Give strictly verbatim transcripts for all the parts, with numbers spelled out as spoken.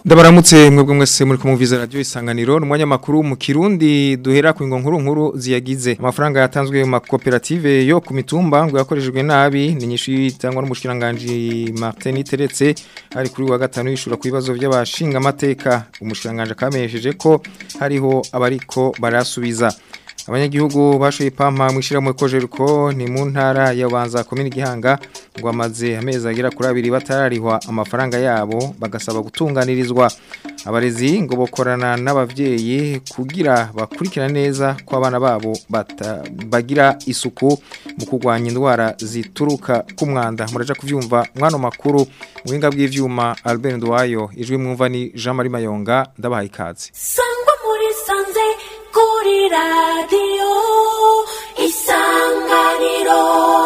Ndabaramutse mwebwe mwese muri kumviza radio Isanganiro n'umwanya makuru mu Kirundi duhera ku ngo nkuru nkuru ziyagize amafaranga yatanzwe mu makoperative yo ku mitumba ngo yakoreshejwe nabi ni nyinshi itangwa n'umushiranganje Martin Teretse ari kuri wa gatanu yishura ku bibazo by'abashinga amateka umushiranganje kamesheje ko hariho abariko barasubiza abanyagihugu bashoye pampa mwishira mu kojeruko ni mu ntara yabanza komini Gihanga ngo amaze amezi agera kuri abiri batararihwa amafaranga yabo bagasaba gutunganirizwa abarezi ngo bokorana n'abavyeyi kugira bakurikira neza ko abana babo bagira isuku mu kugwanya indwara zituruka ku mwanda muraja kuvyumva mwano makuru mwinga bw'ivyuma Albert Ndwayo ijwi mwumva ni Jean Marie Mayonga ndabahaye ikaze sangwa muri sanze kuri radio Isanganiro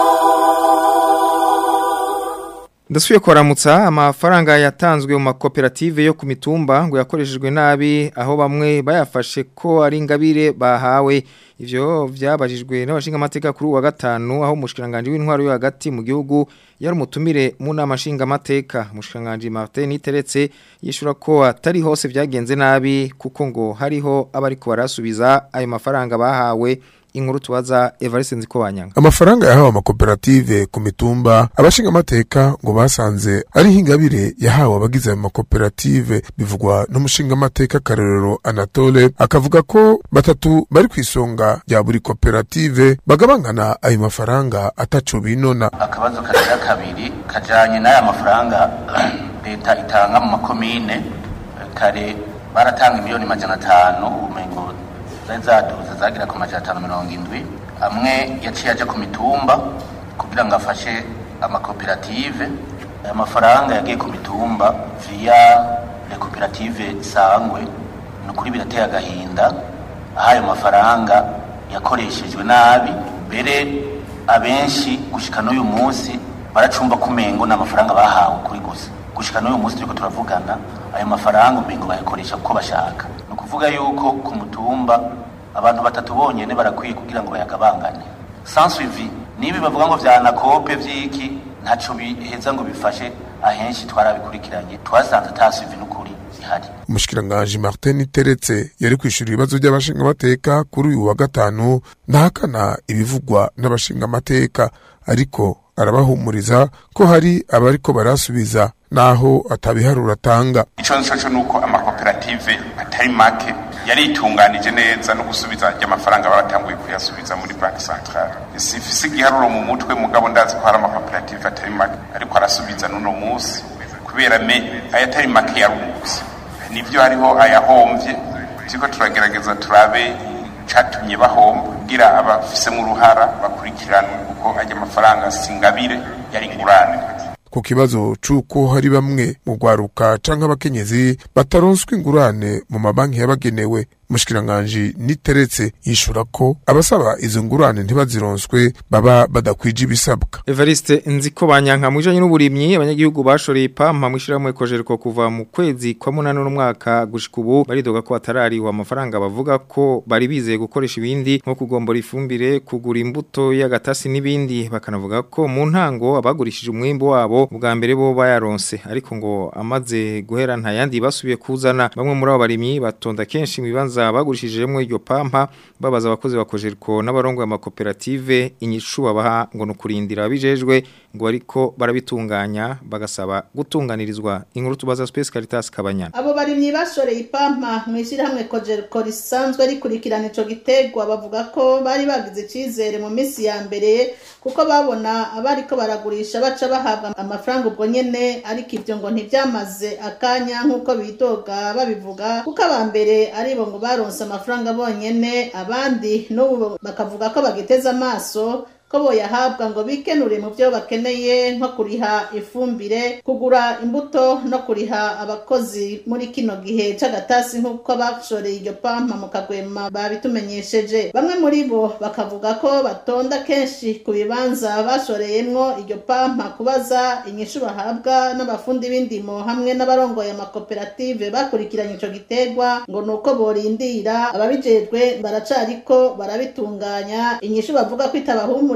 Ndasuye koramutsa amafaranga yatanzwe mu makoperative yo ku mitumba ngo yakoreshejwe nabi aho bamwe bayafashe ko ari ingabire bahawe ivyo vyabajijwe n'abashinga amateka kuri wa gatanu aho umushikiranganje w'intwaro yo hagati mu gihugu yari umutumire mu nama nshinga amateka umushikiranganje Martin Teretse yishura ko atari hose vyagenze nabi kuko ngo hariho abariko barasubiza ayo mafaranga bahawe inkuru tubaza Evariste Nzikobanyanga amafaranga yahawe amakoperative ku mitumba abashinga amateka ngo basanze ari hingabire yahawe abagize amakoperative bivugwa n'umushinga amateka Karorero Anatole akavuga ko batatu bari kwisonga ya buri koperative bagabangana ayo mafaranga ataco binona akabazo kagira kabiri kajanye n'aya mafaranga leta itanga mu makomine kare baratanga miliyoni majana atanu umengo zaduza zagira ku majana atanu mirongo indwi amwe yaciye aje ku mitumba kugira ngo afashe amakoperative aya mafaranga yagiye ku mitumba via le koperative sangwe no kuri birateye agahinda ayo mafaranga yakoreshejwe nabi mbere abenshi gushika n'uyu munsi baracumba kumengo n'amafaranga bahawe kuri gusa gushika n'uyu munsi turiko turavugana ayo mafaranga umengo bayakoresha uko bashaka no kuvuga yuko ku mutumba abantu batatu bonyene barakwiye kugira ngo bayagabangane sans suivi nibi bavuga ngo vyanakope vyiki ntaco biheza ngo bifashe ahenshi twarabikurikiranye twasanze ta suivi n'ukuri zihari umushikiranganje Martin Teretse yari kwishura ibibazo by'abashinga amateka kuri uyu wa gatanu ntahakana ibivugwa n'abashinga amateka ariko arabahumuriza ko hari abariko barasubiza naho atabiharura tanga ico nco nuko amakoperative atari make yari itunganije neza no gusubiza y'amafaranga baratanguye kuyasubiza muri banki centrale sifisi giharuro mu mutwe mugabo ndazi ko hari amakoperative atari make ariko arasubiza nuno musi kubera me ayatari make yarungutse nivyo hariho ayahomvye tiko turagerageza turabe catumye bahomba kugira abafise mu ruhara bakurikiranwe kuko ajya amafaranga singabire yari ngurane ku kibazo cuko hari bamwe mu gwaruka canke abakenyezi bataronswe ingurane mu mabanki yabagenewe mushikiranganje Niteretse yishura ko abasaba izo ngurane ntibazironswe baba badakwije ibisabwa Evariste Nzikobanyanga mujanye n'uburimyi abanyagihugu bashoreye pampa mwishira mu ekojeriko kuva mu kwezi kwa munani n'umwaka gushika ubu baridoga ko atarariho amafaranga bavuga ko bari bizeye gukoresha ibindi nko kugombora ifumbire kugura imbuto y'agatasi n'ibindi bakanavuga ko mu ntango abagurishije umwimbo wabo ubwa mbere bo bayaronse ariko ngo amaze guhera nta yandi basubiye kuzana bamwe muri abo barimyi batonda kenshi mibanza bagurishijemo iryo pampa babaza abakozi bakojeriko n'abarongo y'amakoperative inyishu babaha ngo nukurindira bijejwe ngo ariko barabitunganya bagasaba gutunganirizwa inkuru tubaza Space Caritas Kabanyana abo barimyi bashoreye ipampa mwishira hamwe kojeriko risanzwe rikurikirana ico gitegwa bavuga ko bari bagize icizere mu misi ya mbere kuko babona abariko baragurisha baca bahabwa amafaranga ubwo nyene ariko ivyo ngo ntivyamaze akanya nkuko bidoga babivuga kuko abambere ari bo ngo baronse amafaranga bonyene abandi n'ubu bakavuga ko bagiteza amaso ko boyahabwa ngo bikenure mu byo bakeneye nko kuriha ifumbire kugura imbuto no kuriha abakozi muri kino gihe c'agatasi nkuko bashoreye iryo pampa mu Kagwema babitumenyesheje bamwe muri bo bakavuga ko batonda kenshi ku bibanza bashoreyemwo iryo pampa kubaza inyishu bahabwa n'abafundi b'indimo hamwe n'abarongoye amakoperative bakurikiranye ico gitegwa ngo nuko borindira ababijejwe baracariko barabitunganya inyishu bavuga ko itabahumura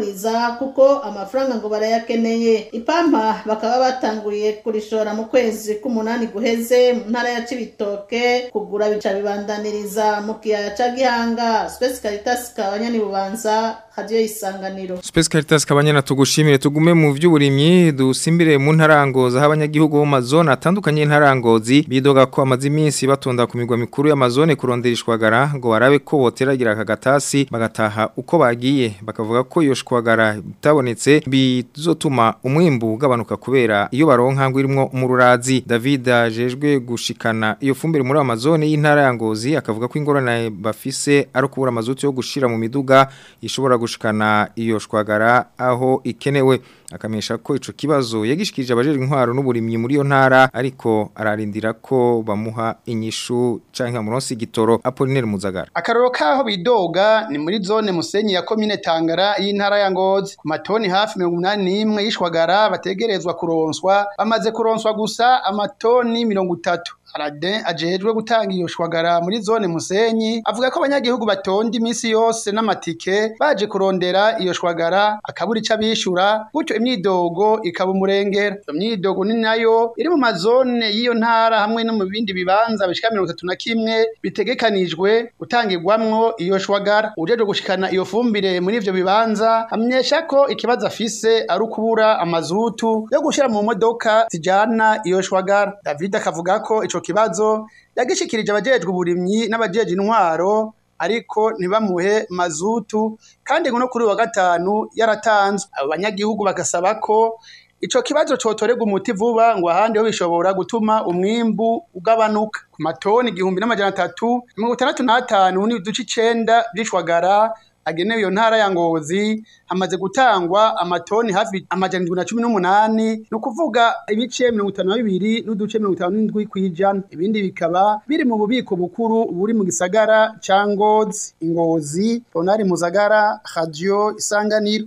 baguriza kuko amafaranga ngo barayakeneye. Ipampa bakaba batanguye kurishora mu kwezi k'umunani guheze mu ntara ya Cibitoke, kugura bica bibandaniriza mu kiyaya ca Gihanga. Space Caritas Kabanyani Bubanza, Radio Isanganiro. Space Caritas Kabanyana tugushimire. Tugume mu vy'uburimyi dusimbire mu ntarangoza abanyagihugu bo mazone atandukanye y'intarangozi bidoga ko amazi iminsi batonda ku migwa mikuru y'amazone kurondera ishwagara ngo barabe ko boteragira akagatasi bagataha uko bagiye, bakavuga ko iyo shwagara itabonetse bizotuma umwimbu ugabanuka kubera iyo baronka ngo irimo umururazi. David ajejwe gushikana iyo fumbire muri amazone y'intara ya Ngozi akavuga ko ingorane bafise ari kubura amazuti yo gushira mu miduga ishobora gushikana iyo shwagara aho ikenewe. Akamesha ko ico kibazo yagishikirije abajejwe intwaro n'uburimyi muri yo ntara, ariko ararindira ko bamuha inyishu canke amuronsi gitoro. Apollinaire Muzagara. Akaroro kaho bidoga ni muri zone Musenyi ya commune Tangara y'intara ya Ngozi, ku matoni hafi mirongo umunani n'imwe y'ishwagara bategerezwa kuronswa, bamaze kuronswa gusa amatoni mirongo itatu. Aradin ajejwe gutanga iyo shwagara muri zone Musenyi avuga ko abanyagihugu batonda iminsi yose n'amatike baje kurondera iyo shwagara akaburi cabishura, gutyo imyidogo ikaba umurengera. Iyo myidogo ni nayo iri mu mazone y'iyo ntara hamwe no mu bindi bibanza bishika mirongo itatu na kimwe bitegekanijwe gutangirwamwo iyo shwagara. Ujeje gushikana iyo fumbire muri ivyo bibanza amenyesha ko ikibazo afise ari ukubura amazutu yo gushira mu modoka zijana iyo shwagara. David akavuga ko ico kibazo yagishikirije abajejwe uburimyi n'abajeje intwaro, ariko ntibamuhe mazutu kandi ngo no kuri wa gatanu yaratanzwe. Abanyagihugu bagasaba ko ico kibazo cotorega umuti vuba ngo ahandi ho bishobora gutuma umwimbu ugabanuka. Ku matoni igihumbi n'amajana atatu mirongo itandatu n'atanu n'uduce icenda by'ishwagara agenewe iyo ntara ya Ngozi hamaze gutangwa amatoni hafi amajana indwi na cumi n'umunani, no kuvuga ibice mirongo itanu na bibiri n'uduce mirongo itanu n'indwi kwijana. Ibindi bikaba biri mu bubiko bukuru buri mu gisagara ca Ngozi. Ngozi, Ponari Muzagara, Radio Isanganiro.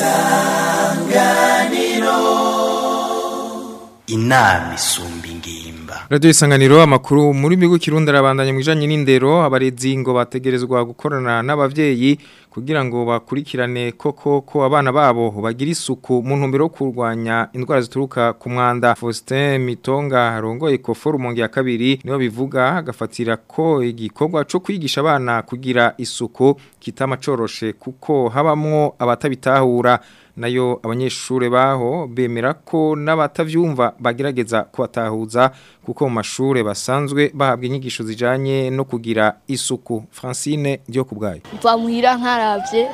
Isanganiro. Inami isumba ingimba. Radio Isanganiro amakuru muri migu Kirundi arabandanya mwijanye n'indero. Abarezi ngo bategerezwa gukorana n'abavyeyi kugira ngo bakurikirane koko ko abana babo bagira isuku mu ntumbero yo kurwanya indwara zituruka ku mwanda. Faustin Mitonga arongoye Kofor Rumonge ya kabiri niyo bivuga, agafatira ko igikorwa cyo kwigisha abana kugira isuku kitamacoroshe kuko habamwo abatabitahura. Nayo abanyeshure baho bemera ko n'abatavyumva bagerageza kubatahuza kuko mu mashure basanzwe bahabwa inyigisho zijanye no kugira isuku. Francine ryo kubgayo bamuhira nkaravye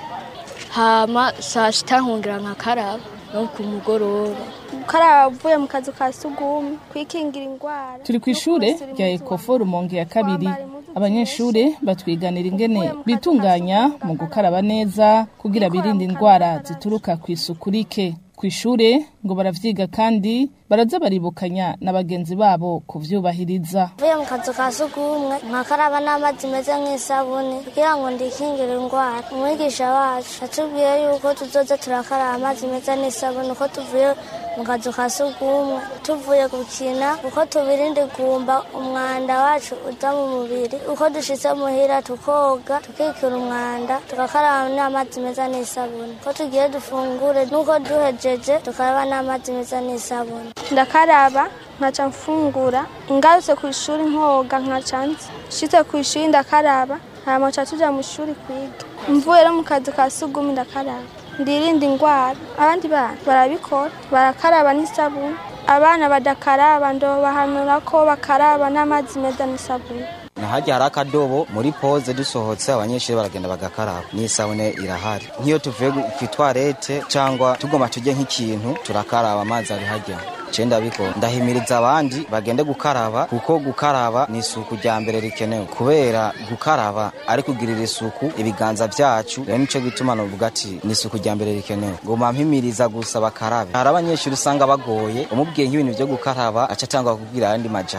hama saa sita nkongera nkakaraba no ku mugoroba karavuye mu kazu ka sugumwe kwikingira ingwara. Turi kwishure rya Ecofo Rumonge ya kabiri, abanyeshure batwiganira ingene bitunganya mu gukaraba neza kugira birinde indwara zituruka ku isuku rike. Kwishure ngo baravyiga kandi baraza baribukanya n'abagenzi babo kuvyubahiriza. Vuye mu kazu ka sugumwe nkakaraba n'amazi meza nk'isabune kugira ngo ndikingire ingwara. Umwigisha wacu atubwiye yuko tuzoza turakaraba amazi meza n'isabune uko tuvuye mu kazu ka sugumwe tuvuye gukina, uko tubirinde gumba umwanda wacu uza mu mubiri, uko dushitse muhira tukoga tukikira umwanda tugakaraba n'amazi meza n'isabune, uko tugiye dufungure nuko duhejeje tukaraba n'amazi meza n'isabune. Ndakaraba nkaca mfungura, ngarutse ku ishuri nkoga nkacanze, shitse ku ishuri ndakaraba, hama ca tuja mu ishuri kwiga. Mvuye mu kazu ka sugumwe ndakaraba ndirinda ingwara. Abandi bana barabikora barakaraba n'isabune, abana badakaraba ndo bahanura ko bakaraba n'amazi meza n'isabune. Nahajya hari akadobo muri pause dusohotse abanyeshuri baragenda bagakaraba n'isabune irahari. Nk'iyo tuvuye ku toilette cyangwa tugoma tujye nk'ikintu turakaraba amazi ari hajya. Cenda biko ndahimiriza abandi bagende gukaraba kuko gukaraba ni isuku rya mbere rikenewe, kubera gukaraba ari kugirira isuku ibiganza byacu. Rero nico gituma no vuga ati ni isuku rya mbere rikenewe. Ngoma mpimiriza gusa bakarabe. Hari abanyeshuri usanga bagoye umubwiye nk'ibintu byo gukaraba aca tangwa kugira andi majambo.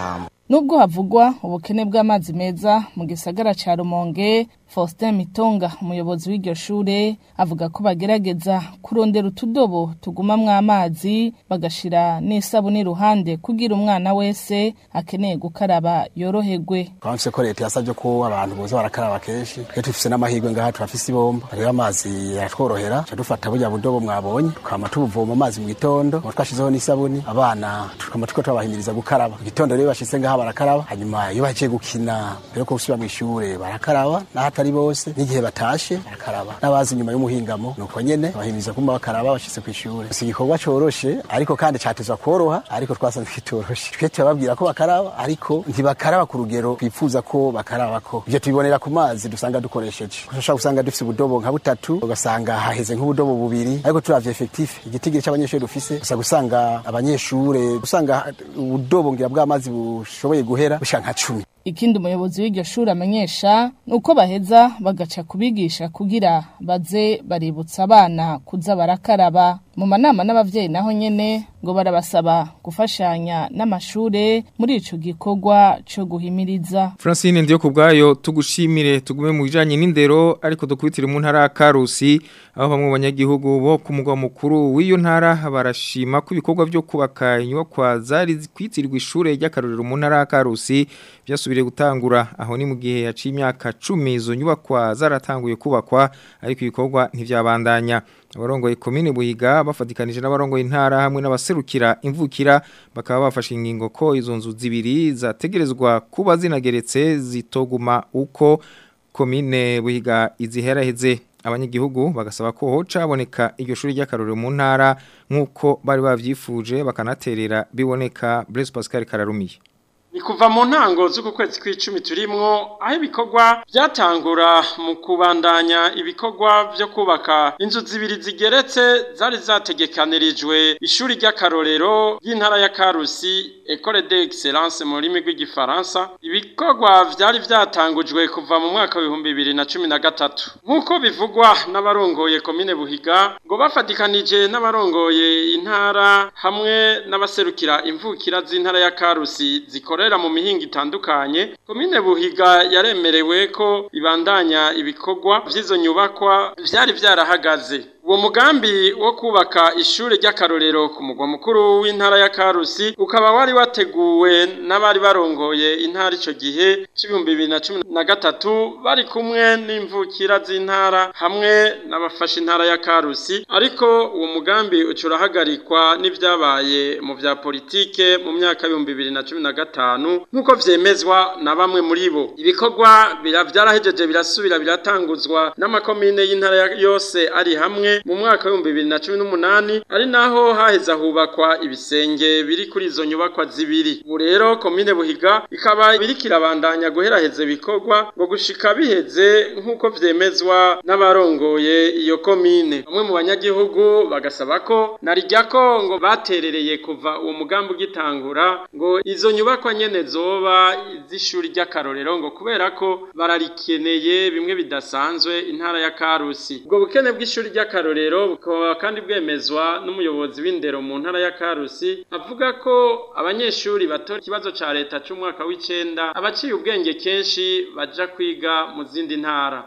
nubwo havugwa ubukene bw'amazi meza mu gisagara ca Rumonge, Faustin Mitonga umuyobozi w'iryo shure avuga ko bagerageza kurondera utudobo tugumamwo amazi bagashira n'isabuni ruhande kugira umwana wese akeneye gukaraba yoroherwe. Twamfise ko leta yasavye ko abantu boza barakaraba kenshi, twe tufise n'amahirwe ngaha turafise ibomba, rero amazi yaratworohera, ca dufata burya budobo mwabonye tukama tubuvoma amazi mu gitondo, twashizeho n'isabuni, abana tukama tuko twabahimiriza gukaraba. Mu gitondo rero bashitse ngaha barakaraba, hanyuma iyo baciye gukina rero ko gusubira mu ishure barakaraba, nahatari bose n'igihe batashe barakaraba, n'abazi nyuma y'umuhingamo nuko nyene bahimiriza kuma bakaraba bashitse ku ishure. Si igikorwa coroshe ariko kandi catezwa koroha, ariko twasanze kitoroshe. Twe tubabwira ko bakaraba ariko ntibakaraba ku rugero twifuza ko bakaraba ko. Ivyo tubibonera ku mazi dusanga dukoresheje. Ushobora gusanga dufise ubudobo nka butatu, ugasanga haheze nk'ubudobo bubiri, ariko turavye effectif igitigiri c'abanyeshure dufise gusa gusanga abanyeshure gusanga ubudobo ngira bw'amazi bushoboye guhera busha nka cumi. Ikindi umuyobozi w'iryo shuri amenyesha nuko baheza bagaca kubigisha kugira baze baributsa abana kuza barakaraba. Mu manama n'abavyeyi naho nyene ngo barabasaba gufashanya n'amashure muri ico gikorwa cyo guhimiriza. Francine ndiyo kubgayo tugushimire tugume mu bijanye n'indero ariko dukubitire mu ntara ya Karusi aho bamwe banyagihugu bo ku mugwa mukuru w'iyo ntara barashima ko ibikorwa byo kubaka inyubakwa zari kwitirirwa ishure ry'akarorero mu ntara ya Karusi byasubire gutangura aho ni mu gihe yaciye imyaka cumi izo nyubakwa zaratanguye kubakwa ariko ibikorwa ntivyabandanya. Abarongoye komine Buhiga bafatikanije n'abarongoye intara hamwe n'abaserukira imvukira bakaba bafashe ingingo ko izo nzu zibiri zategerezwa kuba zinageretse zitoguma uko komine Buhiga iziheraheze. Abanyagihugu bagasaba ko hoca aboneka iryo shuri ry'akarorero mu ntara nk'uko bari bavyifuje bakanaterera biboneka. Blaise Pascal Kararumiye. Ni kuva mu ntango z'uku kwezi kw'icumi turimwo aho ibikorwa byatangura mu kubandanya ibikorwa byo kubaka inzu zibiri zigeretse zari zategekanirijwe ishuri ry'akarorero y'intara ya Karusi École d'Excellence mu rurimi rw'igifaransa. Ibikorwa byari byatangujwe kuva mu mwaka w'ibihumbi bibiri na cumi na gatatu nk'uko bivugwa n'abarongoye komine Buhiga ngo bafatikanije n'abarongoye intara hamwe n'abaserukira imvukira z'intara ya Karusi zikora mu mihinga itandukanye. Komine Buhiga yaremerewe ko ibandanya ibikorwa by'izo nyubakwa byari byarahagaze. Uwo mugambi wo kubaka ishure ry'akarorero ku mugwa mukuru w'intara ya Karusi ukaba wari wateguwe n'abari barongoye intara ico gihe c'ibihumbi bibiri na cumi na gatatu bari kumwe n'imvukira z'intara hamwe n'abafasha intara ya Karusi, ariko uwo mugambi ucurahagarikwa n'ivyabaye mu vya politike mu myaka y'ibihumbi bibiri na cumi na gatanu nk'uko vyemezwa na bamwe muri bo. Ibikorwa byarahejeje birasubira biratanguzwa n'amakomine y'intara yose ari hamwe mu mwaka w'ibihumbi bibiri na cumi n'umunani, ari naho haheza hubakwa ibisenge biri kuri izo nyubakwa zibiri. Ubu rero komine Buhiga ikaba biriko irabandanya guheraheza ibikorwa ngo gushika biheze nk'uko vyemezwa n'abarongoye iyo komine. Bamwe mu banyagihugu bagasaba ko narijyako ngo baterereye kuva uwo mugambi ugitangura ngo izo nyubakwa nyene zoba z'ishuri ry'akarorero ngo kubera ko bararikeneye bimwe bidasanzwe intara ya Karusi. Ubwo bukene bw'ishuri ry'akarorero rero bukaba kandi bwemezwa n'umuyobozi w'indero mu ntara ya Karusi avuga ko abanyeshuri batora ikibazo ca leta c'umwaka w'icenda abaciye ubwenge kenshi baja kwiga mu zindi ntara.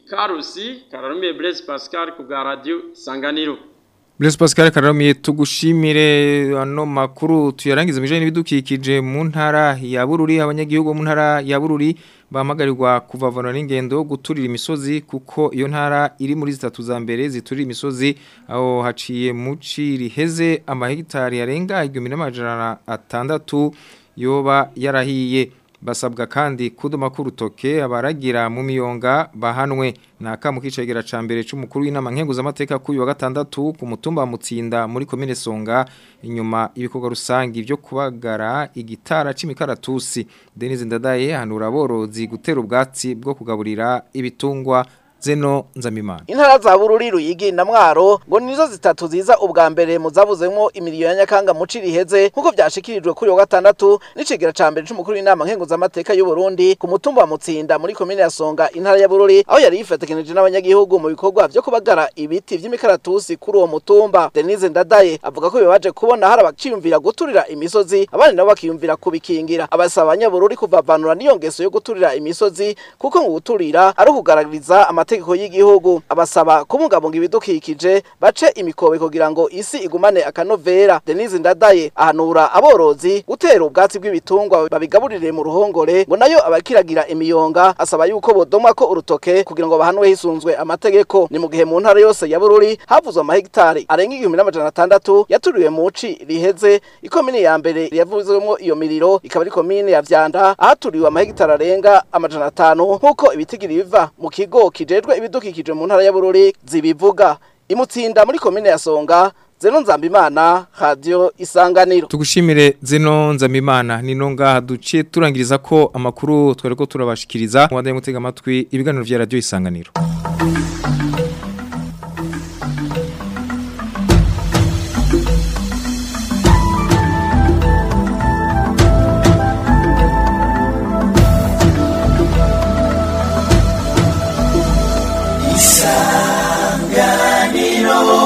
Karusi Kararumiye Blaise Pascal ku bwa radio Isanganiro. Blaise Pascal Kararumiye tugushimire. Ano makuru tuyarangiza mije n'ibidukikije mu ntara ya Bururi. Abanyagihugu mu ntara ya Bururi bahamagarirwa kuvavana n'ingendo guturira imisozi kuko iyo ntara iri muri zitatu za mbere ziturira imisozi aho haciye muci riheze amahegitari yarenga igihumbi n'amajana atandatu yoba yarahiye. Basabwa kandi kuduma kurutoke abaragira mu miyonga bahanwe. Naka mu kicegera ca mbere c'umukuru w'inama nkenguza amateka kuri wa gatandatu ku mutumba Mutsinda muri komine Songa inyuma ibikorwa rusangi byo kubagara igitara c'imikaratusi. Denis Ndadaye hanura aborozi gutera ubwatsi bwo kugaburira ibitungwa Zeno Nzamimana. Intara za Bururi, Ruyigi na Mwaro ngo nizo zitatu ziza ubwa mbere mu zabuzemwo imiliyo ya Nyakanga mu ciriheze nkuko byashikirijwe kuri wa gatandatu n'icegera ca mbere c'umukuru w'inama nkenguzamateka y'u Burundi ku mutumba wa Mutsinda muri komine ya Songa intara ya Bururi aho yari yifatekanije n'abanyagihugu mu bikorwa byo kubagara ibiti vy'imikaratusi kuri uwo mutumba. Denise Ndadaye avuga ko bibaje kubona hari abakiyumvira guturira imisozi abandi nabo bakiyumvira kubikingira. Abasaba abanyabururi kuvavanura niyo ngeso yo guturira imisozi kuko ngo guturira ari ukugaragariza amategeko y'igihugu. Abasaba kubungabunga ibidukikije bace imikobe kugira ngo isi igumane akanovera. Denise Ndadaye ahanura aborozi gutera ubwatsi bw'ibitungwa babigaburire mu ruhongore ngo nayo abakiragira imiyonga asaba yuko bodoma ko urutoke kugira ngo bahanwe hisunzwe amategeko. Ni mu gihe mu ntara yose ya Bururi havuzwe amahegitari arenga igihumbi n'amajana atandatu yaturiwe mu ci riheze. Ikomine ya mbere yavuzwemo iyo miriro ikaba ari komine ya Vyanda ahaturiwe amahegitari arenga amajana atanu nkuko ibitigiri biva mu kigo kijejwe ibidukikije mu ntara ya Bururi zibivuga. Imutsinda muri komine ya Songa, Zeno Nzambimana, Radio Isanganiro. Tugushimire Zeno Nzambimana. Nino ngaha duciye turangiriza ko amakuru twereko turabashikiriza mu wadaye mutega amatwi ibiganiro vya Radio Isanganiro. Isanganiro.